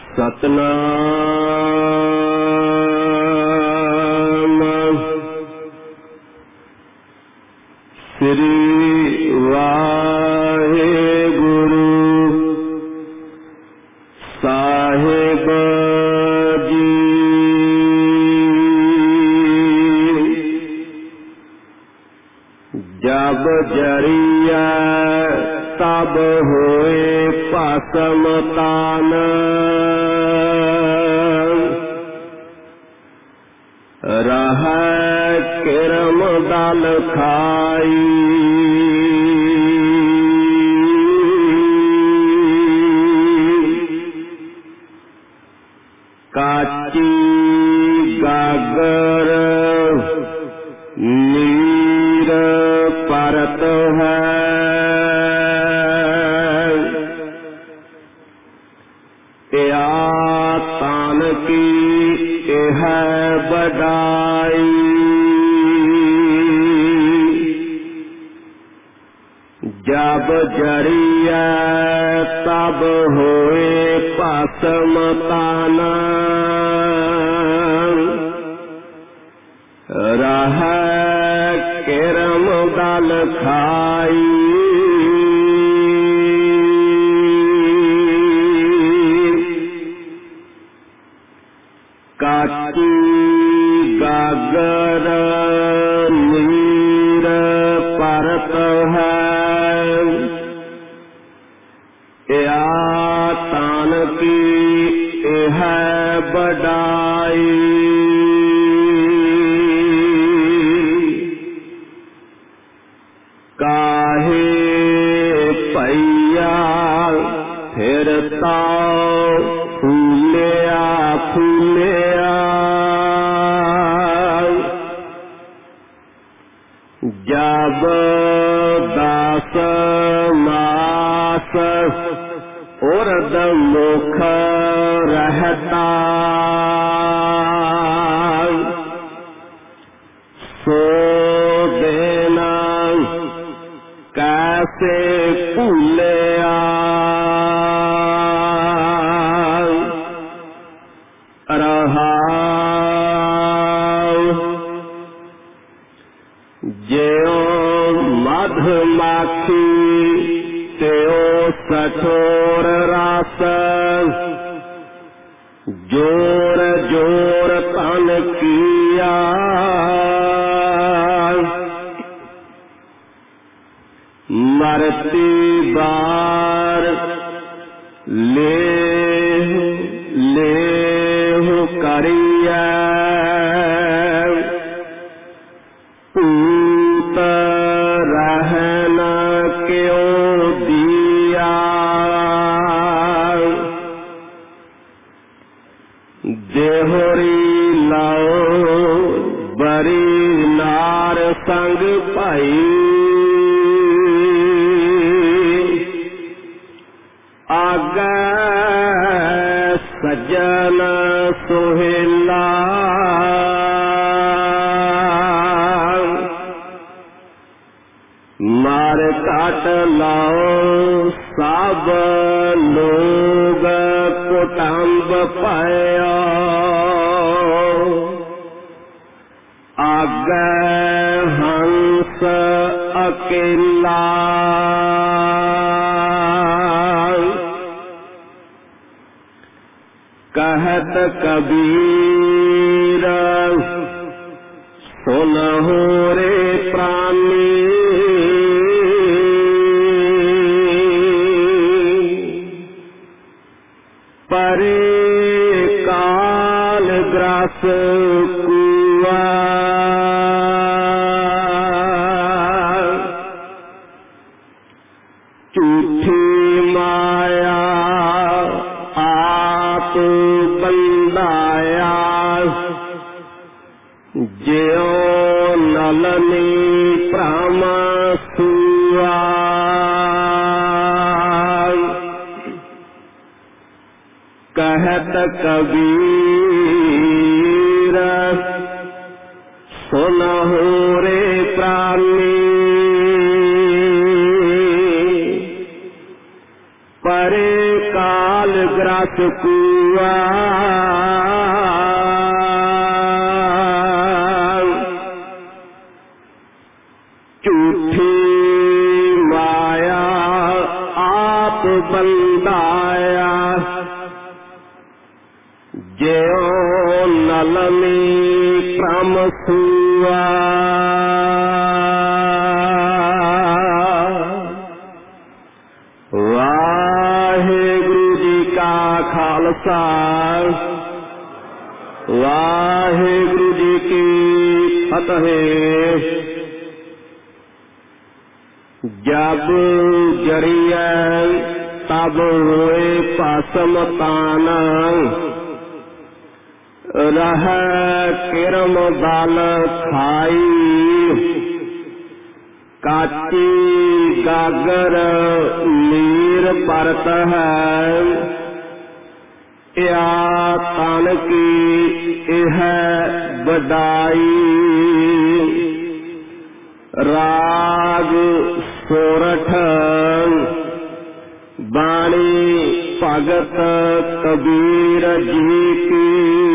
सतनाम श्री वाहेगुरु साहिब जी। जब जरिया तब होए भस्म तान, रह किरम दल खाई। काची गागर नीर परत है, या तान की यह बड़ाई। जब जरिया तब होए भस्म तान, रह किरम दल खाई। काची गागर नीर परत है, या तान की यह बड़ाई। काहे पैया फिरता फूलिया फूलिया, जब दास मास उर्द मुख रहता, सो देना कैसे भूलिया। ज्यों मधुमाखी त्यों कठोर रस, जोर जोर तन किया। मरती बार ले करिया, पूत रहन क्यों दिया। देहोरी लाओ बरी नार संग पाई, आगे सज्जन सोहेला। मार काट लाओ सब लोग कुटुंब पाया, आगे हंस अकेला। कहत कबीर सुनहु रे प्राणी, परे काल ग्रास कुआ। झूठी माया आप बंदाया, ज्यों नलनी भ्रम सुआ। कहत कबीर सुनहु रे प्राणी, परे काल ग्रास रस कुआ झूठी माया आप बंदाया ज्यों नलनी क्रम सुआ वाहेगुरु जी का खालसा वाहेगुरु जी की फतेह। जब जरिए तब हुए पासम तान रह किरम बाल खाई काची गागर नीर परत है या तन की यह बदाई राग सोरठ बाणी भगत कबीर जी की